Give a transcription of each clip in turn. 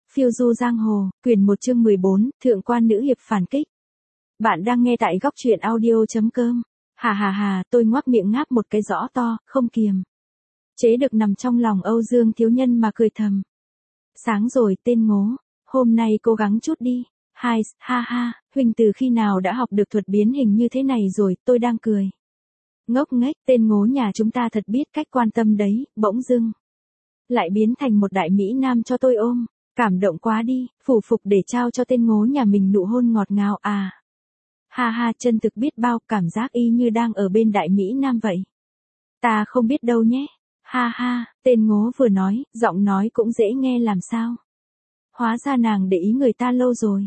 Phiêu du giang hồ, quyển 1 chương 14, thượng quan nữ hiệp phản kích. Bạn đang nghe tại góc truyện audio.com. Hà, tôi ngoác miệng ngáp một cái rõ to, không kiềm chế được nằm trong lòng Âu Dương thiếu nhân mà cười thầm. Sáng rồi tên ngố, hôm nay cố gắng chút đi. Ha, huynh từ khi nào đã học được thuật biến hình như thế này rồi, tôi đang cười. Ngốc nghếch, tên ngố nhà chúng ta thật biết cách quan tâm đấy, bỗng dưng lại biến thành một đại mỹ nam cho tôi ôm. Cảm động quá đi, phủ phục để trao cho tên ngố nhà mình nụ hôn ngọt ngào à. Ha, chân thực biết bao, cảm giác y như đang ở bên đại mỹ nam vậy. Ta không biết đâu nhé. Ha, tên ngố vừa nói, giọng nói cũng dễ nghe làm sao. Hóa ra nàng để ý người ta lâu rồi.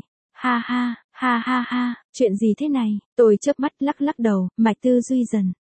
Ha, chuyện gì thế này? Tôi chớp mắt lắc đầu, mạch tư duy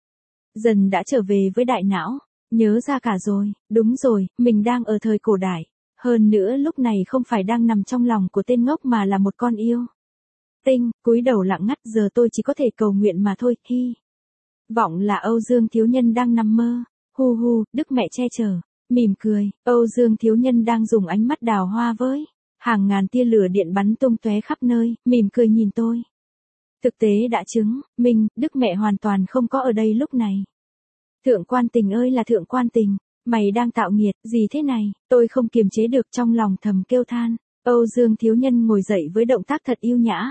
dần đã trở về với đại não. Nhớ ra cả rồi, đúng rồi, mình đang ở thời cổ đại. Hơn nữa lúc này không phải đang nằm trong lòng của tên ngốc mà là một con yêu tinh, cúi đầu lặng ngắt, giờ tôi chỉ có thể cầu nguyện mà thôi. Hy vọng là Âu Dương thiếu nhân đang nằm mơ. Hu, Đức mẹ che chở. Mỉm cười, Âu Dương thiếu nhân đang dùng ánh mắt đào hoa với hàng ngàn tia lửa điện bắn tung tóe khắp nơi, mỉm cười nhìn tôi. Thực tế đã chứng minh, Đức mẹ hoàn toàn không có ở đây lúc này. Thượng quan tình ơi là thượng quan tình, mày đang tạo nghiệt, gì thế này? Tôi không kiềm chế được trong lòng thầm kêu than. Âu Dương thiếu nhân ngồi dậy với động tác thật yêu nhã.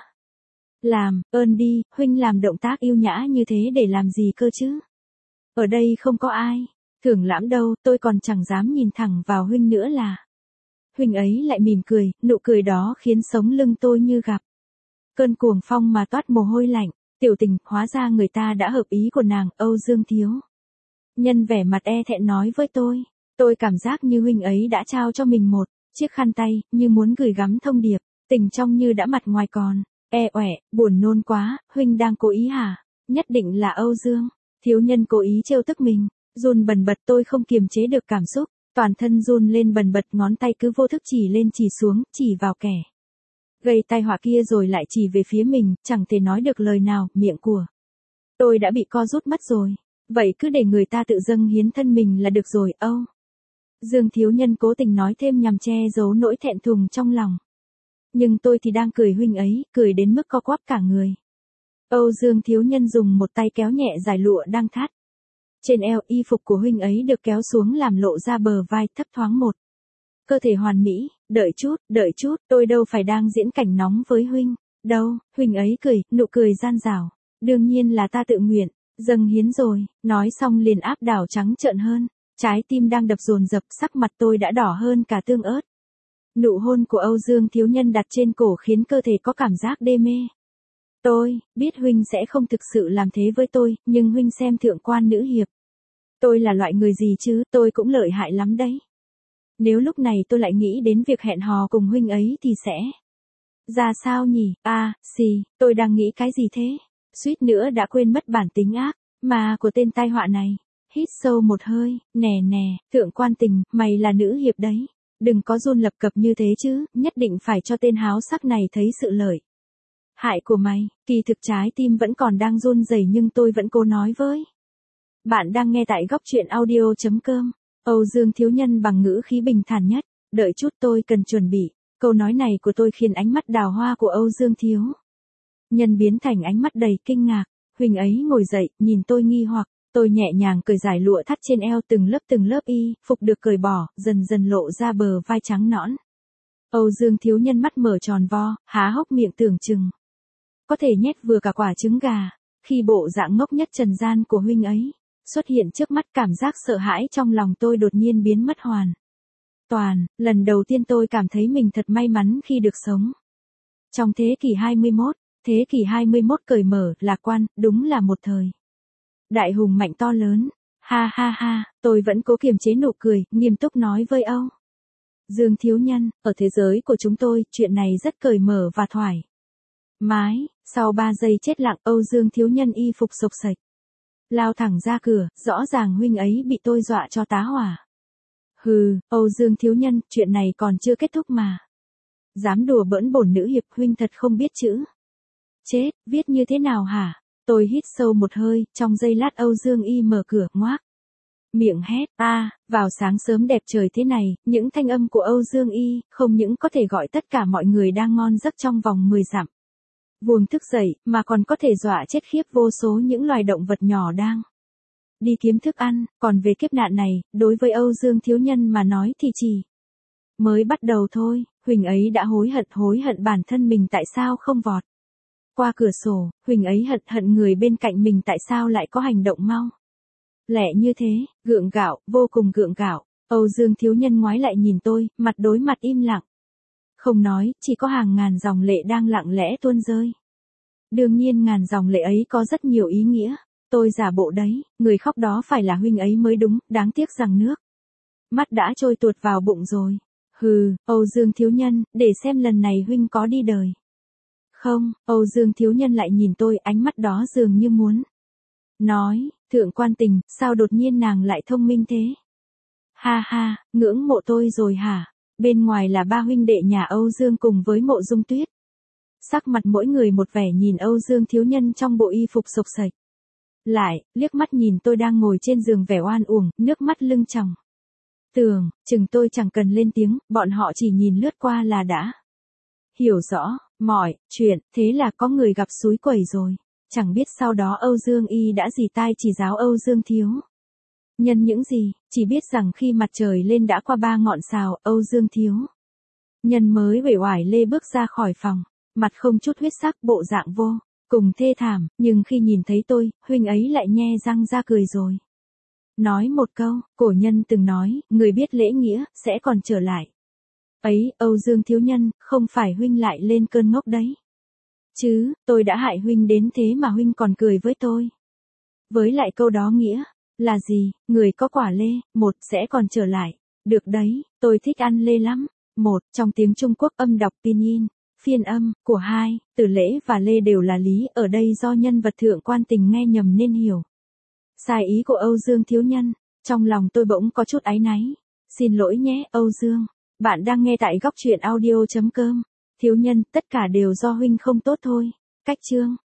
Làm ơn đi, huynh làm động tác yêu nhã như thế để làm gì cơ chứ? Ở đây không có ai thưởng lãm đâu, tôi còn chẳng dám nhìn thẳng vào huynh nữa là. Huynh ấy lại mỉm cười, nụ cười đó khiến sống lưng tôi như gặp cơn cuồng phong mà toát mồ hôi lạnh. Tiểu tình, hóa ra người ta đã hợp ý của nàng. Âu Dương thiếu nhân vẻ mặt e thẹn nói với tôi cảm giác như huynh ấy đã trao cho mình một chiếc khăn tay, như muốn gửi gắm thông điệp, tình trong như đã mặt ngoài còn uể, buồn nôn quá. Huynh đang cố ý hả? Nhất định là Âu Dương thiếu nhân cố ý trêu tức mình. Run bần bật, tôi không kiềm chế được cảm xúc, toàn thân run lên bần bật, ngón tay cứ vô thức chỉ lên chỉ xuống, chỉ vào kẻ gây tai họa kia rồi lại chỉ về phía mình, chẳng thể nói được lời nào, miệng của tôi đã bị co rút mất rồi. Vậy cứ để người ta tự dâng hiến thân mình là được rồi. Âu Dương thiếu nhân cố tình nói thêm nhằm che giấu nỗi thẹn thùng trong lòng. Nhưng tôi thì đang cười huynh ấy, cười đến mức co quắp cả người. Âu Dương thiếu nhân dùng một tay kéo nhẹ dải lụa đang thắt trên eo, y phục của huynh ấy được kéo xuống làm lộ ra bờ vai thấp thoáng một cơ thể hoàn mỹ. Đợi chút, tôi đâu phải đang diễn cảnh nóng với huynh đâu. Huynh ấy cười, nụ cười gian dảo. Đương nhiên là ta tự nguyện dâng hiến rồi. Nói xong liền áp đảo trắng trợn hơn. Trái tim đang đập dồn dập, sắc mặt tôi đã đỏ hơn cả tương ớt. Nụ hôn của Âu Dương thiếu nhân đặt trên cổ khiến cơ thể có cảm giác đê mê. Tôi biết huynh sẽ không thực sự làm thế với tôi, nhưng huynh xem thượng quan nữ hiệp. Tôi là loại người gì chứ, tôi cũng lợi hại lắm đấy. Nếu lúc này tôi lại nghĩ đến việc hẹn hò cùng huynh ấy thì sẽ ra sao nhỉ? Tôi đang nghĩ cái gì thế? Suýt nữa đã quên mất bản tính ác mà của tên tai họa này. Hít sâu một hơi, nè, thượng quan tình, mày là nữ hiệp đấy. Đừng có run lập cập như thế chứ, nhất định phải cho tên háo sắc này thấy sự lợi hại của mày. Kỳ thực trái tim vẫn còn đang run rẩy nhưng tôi vẫn cố nói với. Bạn đang nghe tại góc truyện audio.com. Âu Dương thiếu nhân bằng ngữ khí bình thản nhất. Đợi chút, tôi cần chuẩn bị. Câu nói này của tôi khiến ánh mắt đào hoa của Âu Dương thiếu nhân biến thành ánh mắt đầy kinh ngạc. Huynh ấy ngồi dậy, nhìn tôi nghi hoặc. Tôi nhẹ nhàng cởi dải lụa thắt trên eo, từng lớp y phục được cởi bỏ, dần lộ ra bờ vai trắng nõn. Âu Dương thiếu nhân mắt mở tròn vo, há hốc miệng tưởng chừng có thể nhét vừa cả quả trứng gà. Khi bộ dạng ngốc nhất trần gian của huynh ấy xuất hiện trước mắt, cảm giác sợ hãi trong lòng tôi đột nhiên biến mất hoàn toàn. Lần đầu tiên tôi cảm thấy mình thật may mắn khi được sống trong thế kỷ 21. Thế kỷ 21 cởi mở, lạc quan, đúng là một thời đại hùng mạnh to lớn. Ha, tôi vẫn cố kiềm chế nụ cười, nghiêm túc nói với Âu Dương thiếu nhân, ở thế giới của chúng tôi, chuyện này rất cởi mở và thoải mái. Sau 3 giây chết lặng, Âu Dương thiếu nhân y phục xộc xệch lao thẳng ra cửa, rõ ràng huynh ấy bị tôi dọa cho tá hỏa. Âu Dương thiếu nhân, chuyện này còn chưa kết thúc mà. Dám đùa bỡn bổn nữ hiệp, huynh thật không biết chữ chết, viết như thế nào hả? Tôi hít sâu một hơi, trong giây lát Âu Dương y mở cửa, ngoác Miệng hét, vào sáng sớm đẹp trời thế này, những thanh âm của Âu Dương Y, không những có thể gọi tất cả mọi người đang ngon giấc trong vòng 10 dặm. Vuông thức dậy, mà còn có thể dọa chết khiếp vô số những loài động vật nhỏ đang đi kiếm thức ăn, còn về kiếp nạn này, đối với Âu Dương thiếu nhân mà nói thì chỉ mới bắt đầu thôi, Huỳnh ấy đã hối hận bản thân mình tại sao không vọt qua cửa sổ, Huỳnh ấy hận người bên cạnh mình tại sao lại có hành động mau lẹ như thế, gượng gạo, vô cùng gượng gạo. Âu Dương thiếu nhân ngoái lại nhìn tôi, mặt đối mặt im lặng. Không nói, chỉ có hàng ngàn dòng lệ đang lặng lẽ tuôn rơi. Đương nhiên ngàn dòng lệ ấy có rất nhiều ý nghĩa. Tôi giả bộ đấy, người khóc đó phải là huynh ấy mới đúng, đáng tiếc rằng nước mắt đã trôi tuột vào bụng rồi. Hừ, Âu Dương thiếu nhân, để xem lần này huynh có đi đời không. Âu Dương thiếu nhân lại nhìn tôi, ánh mắt đó dường như muốn nói, Thượng Quan Tình, sao đột nhiên nàng lại thông minh thế? Ha ha, ngưỡng mộ tôi rồi hả? Bên ngoài là ba huynh đệ nhà Âu Dương cùng với Mộ Dung Tuyết. Sắc mặt mỗi người một vẻ, nhìn Âu Dương thiếu nhân trong bộ y phục xộc xệch. Lại, liếc mắt nhìn tôi đang ngồi trên giường vẻ oan uổng, nước mắt lưng tròng. Chừng tôi chẳng cần lên tiếng, bọn họ chỉ nhìn lướt qua là đã hiểu rõ mọi chuyện, thế là có người gặp xúi quẩy rồi. Chẳng biết sau đó Âu Dương Y đã dì tai chỉ giáo Âu Dương thiếu nhân những gì, chỉ biết rằng khi mặt trời lên đã qua 3 ngọn sào, Âu Dương thiếu nhân mới uể oải lê bước ra khỏi phòng, mặt không chút huyết sắc, bộ dạng vô cùng thê thảm, nhưng khi nhìn thấy tôi, huynh ấy lại nhe răng ra cười rồi. Nói một câu, cổ nhân từng nói, người biết lễ nghĩa, sẽ còn trở lại. Ấy, Âu Dương thiếu nhân, không phải huynh lại lên cơn ngốc đấy. Chứ, tôi đã hại huynh đến thế mà huynh còn cười với tôi. Với lại câu đó nghĩa là gì? Người có quả lê, một, sẽ còn trở lại. Được đấy, tôi thích ăn lê lắm. Một, trong tiếng Trung Quốc âm đọc pinyin, phiên âm, của hai, từ lễ và lê đều là lý, ở đây do nhân vật Thượng Quan Tình nghe nhầm nên hiểu sai ý của Âu Dương thiếu nhân. Trong lòng tôi bỗng có chút áy náy. Xin lỗi nhé, Âu Dương. Bạn đang nghe tại góc truyện audio.com. Thiếu nhân, tất cả đều do huynh không tốt thôi. Cách chương